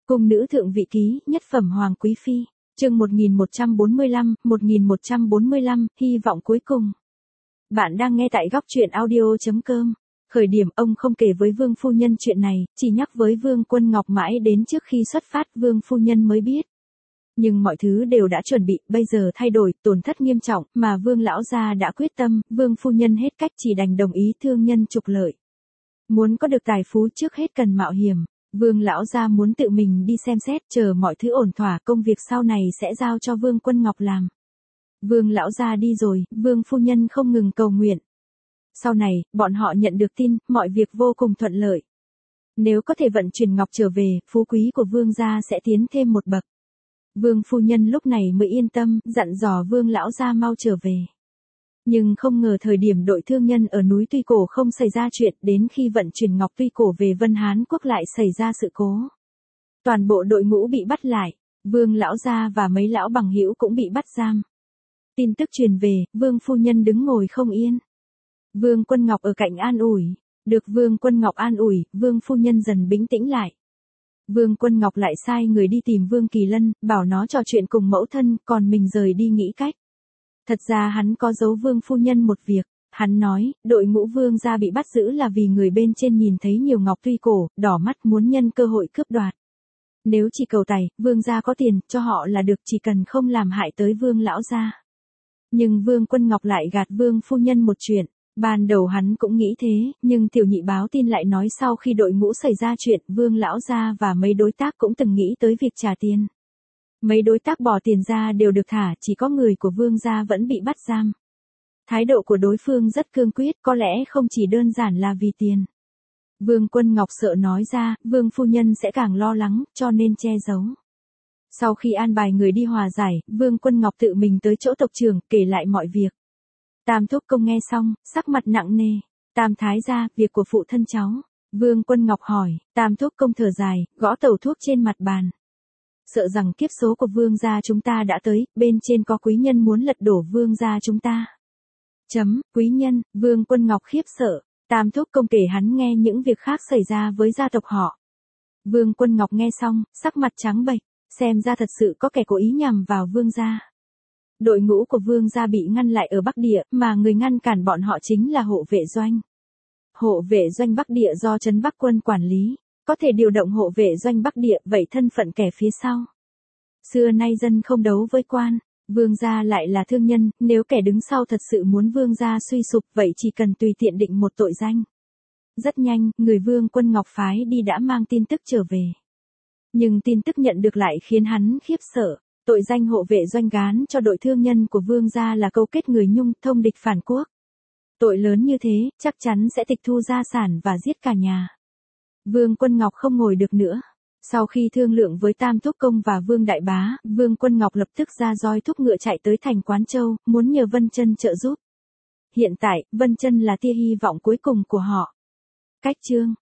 Cung nữ thượng vị ký, nhất phẩm hoàng quý phi, chương 1145, hy vọng cuối cùng. Bạn đang nghe tại góc truyện audio.com. Khởi điểm ông không kể với Vương phu nhân chuyện này, chỉ nhắc với Vương Quân Ngọc mãi đến trước khi xuất phát Vương phu nhân mới biết. Nhưng mọi thứ đều đã chuẩn bị, bây giờ thay đổi, tổn thất nghiêm trọng, mà Vương lão gia đã quyết tâm, Vương phu nhân hết cách chỉ đành đồng ý thương nhân trục lợi. Muốn có được tài phú trước hết cần mạo hiểm. Vương lão gia muốn tự mình đi xem xét, chờ mọi thứ ổn thỏa, công việc sau này sẽ giao cho Vương Quân Ngọc làm. Vương lão gia đi rồi, Vương phu nhân không ngừng cầu nguyện. Sau này, bọn họ nhận được tin, mọi việc vô cùng thuận lợi. Nếu có thể vận chuyển ngọc trở về, phú quý của Vương gia sẽ tiến thêm một bậc. Vương phu nhân lúc này mới yên tâm, dặn dò Vương lão gia mau trở về. Nhưng không ngờ thời điểm đội thương nhân ở núi Tuy Cổ không xảy ra chuyện, đến khi vận chuyển ngọc Tuy Cổ về Vân Hán Quốc lại xảy ra sự cố. Toàn bộ đội ngũ bị bắt lại, Vương lão gia và mấy lão bằng hữu cũng bị bắt giam. Tin tức truyền về, Vương phu nhân đứng ngồi không yên. Vương Quân Ngọc ở cạnh an ủi, được Vương Quân Ngọc an ủi, Vương phu nhân dần bình tĩnh lại. Vương Quân Ngọc lại sai người đi tìm Vương Kỳ Lân, bảo nó trò chuyện cùng mẫu thân, còn mình rời đi nghĩ cách. Thật ra hắn có giấu Vương phu nhân một việc, hắn nói, đội ngũ Vương gia bị bắt giữ là vì người bên trên nhìn thấy nhiều ngọc Tuy Cổ, đỏ mắt muốn nhân cơ hội cướp đoạt. Nếu chỉ cầu tài, Vương gia có tiền, cho họ là được, chỉ cần không làm hại tới Vương lão gia. Nhưng Vương Quân Ngọc lại gạt Vương phu nhân một chuyện, ban đầu hắn cũng nghĩ thế, nhưng tiểu nhị báo tin lại nói sau khi đội ngũ xảy ra chuyện, Vương lão gia và mấy đối tác cũng từng nghĩ tới việc trả tiền. Mấy đối tác bỏ tiền ra đều được thả, chỉ có người của Vương gia vẫn bị bắt giam. Thái độ của đối phương rất cương quyết, có lẽ không chỉ đơn giản là vì tiền. Vương Quân Ngọc sợ nói ra, Vương phu nhân sẽ càng lo lắng, cho nên che giấu. Sau khi an bài người đi hòa giải, Vương Quân Ngọc tự mình tới chỗ tộc trưởng, kể lại mọi việc. Tam thúc công nghe xong, sắc mặt nặng nề. Tam thái gia, việc của phụ thân cháu. Vương Quân Ngọc hỏi, Tam thúc công thở dài, gõ tẩu thuốc trên mặt bàn. Sợ rằng kiếp số của Vương gia chúng ta đã tới, bên trên có quý nhân muốn lật đổ Vương gia chúng ta. Quý nhân, Vương Quân Ngọc khiếp sợ. Tam thúc công kể hắn nghe những việc khác xảy ra với gia tộc họ. Vương Quân Ngọc nghe xong, sắc mặt trắng bệch, xem ra thật sự có kẻ cố ý nhằm vào Vương gia. Đội ngũ của Vương gia bị ngăn lại ở Bắc Địa, mà người ngăn cản bọn họ chính là hộ vệ doanh. Hộ vệ doanh Bắc Địa do Trấn Bắc Quân quản lý, có thể điều động hộ vệ doanh Bắc Địa, vậy thân phận kẻ phía sau. Xưa nay dân không đấu với quan, Vương gia lại là thương nhân, nếu kẻ đứng sau thật sự muốn Vương gia suy sụp, vậy chỉ cần tùy tiện định một tội danh. Rất nhanh, người Vương Quân Ngọc phái đi đã mang tin tức trở về. Nhưng tin tức nhận được lại khiến hắn khiếp sợ. Tội danh hộ vệ doanh gán cho đội thương nhân của Vương gia là câu kết người Nhung, thông địch phản quốc. Tội lớn như thế, chắc chắn sẽ tịch thu gia sản và giết cả nhà. Vương Quân Ngọc không ngồi được nữa. Sau khi thương lượng với Tam thúc công và Vương đại bá, Vương Quân Ngọc lập tức ra roi thúc ngựa chạy tới thành Quán Châu, muốn nhờ Vân Chân trợ giúp. Hiện tại, Vân Chân là tia hy vọng cuối cùng của họ. Cách chương